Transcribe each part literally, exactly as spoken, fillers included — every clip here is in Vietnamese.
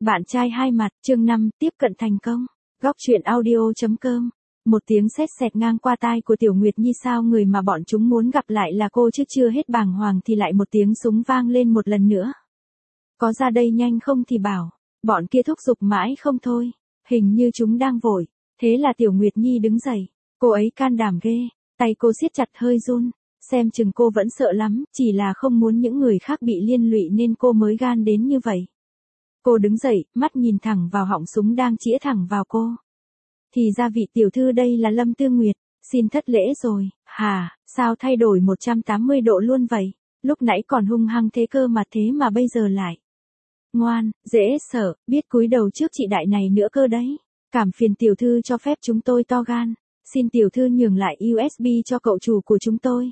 Bạn trai hai mặt, chương năm, tiếp cận thành công. Góc truyện audio chấm com. Một tiếng sét xẹt ngang qua tai của Tiểu Nguyệt Nhi, sao người mà bọn chúng muốn gặp lại là cô chứ, chưa hết bàng hoàng thì lại một tiếng súng vang lên một lần nữa. Có ra đây nhanh không thì bảo, bọn kia thúc giục mãi không thôi, hình như chúng đang vội. Thế là Tiểu Nguyệt Nhi đứng dậy, cô ấy can đảm ghê, tay cô siết chặt hơi run, xem chừng cô vẫn sợ lắm, chỉ là không muốn những người khác bị liên lụy nên cô mới gan đến như vậy. Cô đứng dậy, mắt nhìn thẳng vào họng súng đang chĩa thẳng vào cô. Thì ra vị tiểu thư đây là Lâm Tư Nguyệt, xin thất lễ rồi. Hà, sao thay đổi một trăm tám mươi độ luôn vậy? Lúc nãy còn hung hăng thế cơ mà, thế mà bây giờ lại ngoan, dễ sợ, biết cúi đầu trước chị đại này nữa cơ đấy. Cảm phiền tiểu thư cho phép chúng tôi to gan, xin tiểu thư nhường lại u ét bê cho cậu chủ của chúng tôi.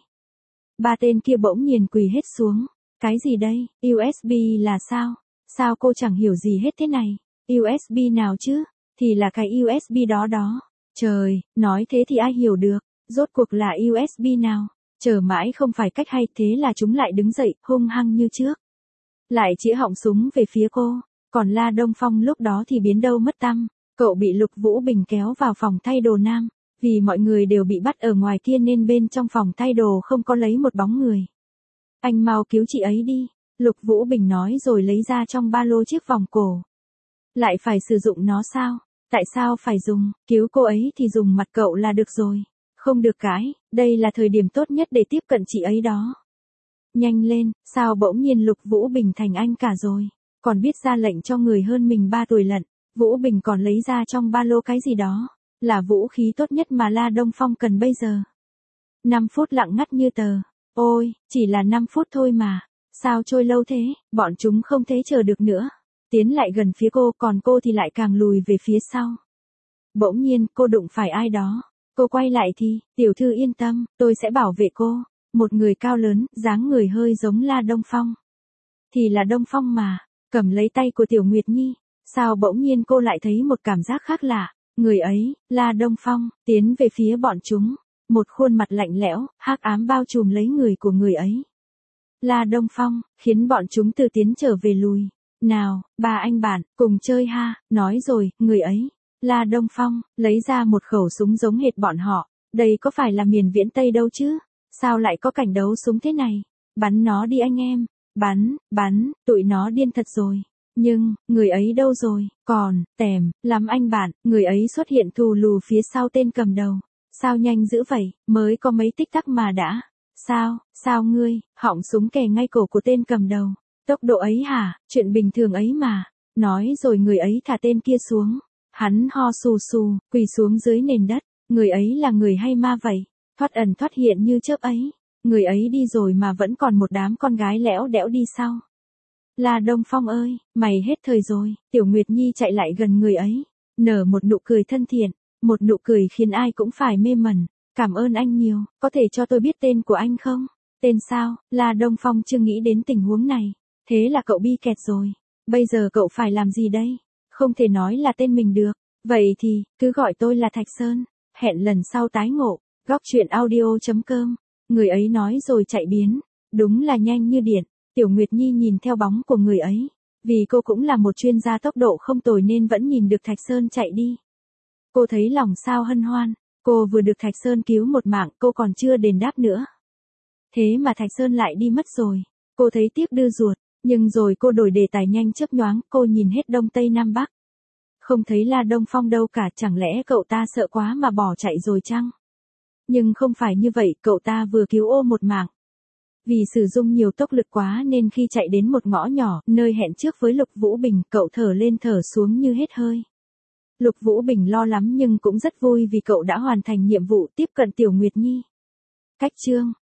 Ba tên kia bỗng nhiên quỳ hết xuống. Cái gì đây, u ét bê là sao? Sao cô chẳng hiểu gì hết thế này? u ét bê nào chứ? Thì là cái u ét bê đó đó. Trời, nói thế thì ai hiểu được, rốt cuộc là u ét bê nào? Chờ mãi không phải cách hay, thế là chúng lại đứng dậy, hung hăng như trước. Lại chĩa họng súng về phía cô, còn La Đông Phong lúc đó thì biến đâu mất tăm, cậu bị Lục Vũ Bình kéo vào phòng thay đồ nam, vì mọi người đều bị bắt ở ngoài kia nên bên trong phòng thay đồ không có lấy một bóng người. Anh mau cứu chị ấy đi, Lục Vũ Bình nói rồi lấy ra trong ba lô chiếc vòng cổ. Lại phải sử dụng nó sao? Tại sao phải dùng? Cứu cô ấy thì dùng mặt cậu là được rồi. Không được cái, đây là thời điểm tốt nhất để tiếp cận chị ấy đó. Nhanh lên, sao bỗng nhiên Lục Vũ Bình thành anh cả rồi? Còn biết ra lệnh cho người hơn mình ba tuổi lận. Vũ Bình còn lấy ra trong ba lô cái gì đó. Là vũ khí tốt nhất mà La Đông Phong cần bây giờ. năm phút lặng ngắt như tờ. Ôi, chỉ là năm phút thôi mà. Sao trôi lâu thế? Bọn chúng không thể chờ được nữa. Tiến lại gần phía cô, còn cô thì lại càng lùi về phía sau. Bỗng nhiên, cô đụng phải ai đó. Cô quay lại thì, tiểu thư yên tâm, tôi sẽ bảo vệ cô. Một người cao lớn, dáng người hơi giống La Đông Phong. Thì là Đông Phong mà, cầm lấy tay của Tiểu Nguyệt Nhi. Sao bỗng nhiên cô lại thấy một cảm giác khác lạ. Người ấy, La Đông Phong, tiến về phía bọn chúng. Một khuôn mặt lạnh lẽo, hắc ám bao trùm lấy người của người ấy. La Đông Phong, khiến bọn chúng từ tiến trở về lùi. Nào, ba anh bạn, cùng chơi ha, nói rồi, người ấy. La Đông Phong, lấy ra một khẩu súng giống hệt bọn họ. Đây có phải là miền Viễn Tây đâu chứ? Sao lại có cảnh đấu súng thế này? Bắn nó đi anh em. Bắn, bắn, tụi nó điên thật rồi. Nhưng, người ấy đâu rồi? Còn, tèm, lắm anh bạn, người ấy xuất hiện thù lù phía sau tên cầm đầu. Sao nhanh dữ vậy, mới có mấy tích tắc mà đã. Sao, sao ngươi, họng súng kề ngay cổ của tên cầm đầu. Tốc độ ấy hả, chuyện bình thường ấy mà. Nói rồi người ấy thả tên kia xuống. Hắn ho xù xù, quỳ xuống dưới nền đất. Người ấy là người hay ma vậy? Thoát ẩn thoát hiện như chớp ấy. Người ấy đi rồi mà vẫn còn một đám con gái lẽo đẽo đi sau. La Đông Phong ơi, mày hết thời rồi. Tiểu Nguyệt Nhi chạy lại gần người ấy. Nở một nụ cười thân thiện. Một nụ cười khiến ai cũng phải mê mẩn. Cảm ơn anh nhiều, có thể cho tôi biết tên của anh không? Tên sao? La Đông Phong chưa nghĩ đến tình huống này. Thế là cậu bi kẹt rồi. Bây giờ cậu phải làm gì đây? Không thể nói là tên mình được. Vậy thì, cứ gọi tôi là Thạch Sơn. Hẹn lần sau tái ngộ. Góc truyện audio chấm com. Người ấy nói rồi chạy biến. Đúng là nhanh như điện. Tiểu Nguyệt Nhi nhìn theo bóng của người ấy. Vì cô cũng là một chuyên gia tốc độ không tồi nên vẫn nhìn được Thạch Sơn chạy đi. Cô thấy lòng sao hân hoan. Cô vừa được Thạch Sơn cứu một mạng, cô còn chưa đền đáp nữa. Thế mà Thạch Sơn lại đi mất rồi. Cô thấy tiếc đưa ruột. Nhưng rồi cô đổi đề tài nhanh chớp nhoáng, cô nhìn hết Đông Tây Nam Bắc. Không thấy La Đông Phong đâu cả, chẳng lẽ cậu ta sợ quá mà bỏ chạy rồi chăng? Nhưng không phải như vậy, cậu ta vừa cứu ô một mạng. Vì sử dụng nhiều tốc lực quá nên khi chạy đến một ngõ nhỏ, nơi hẹn trước với Lục Vũ Bình, cậu thở lên thở xuống như hết hơi. Lục Vũ Bình lo lắm nhưng cũng rất vui vì cậu đã hoàn thành nhiệm vụ tiếp cận Tiểu Nguyệt Nhi. Cách chương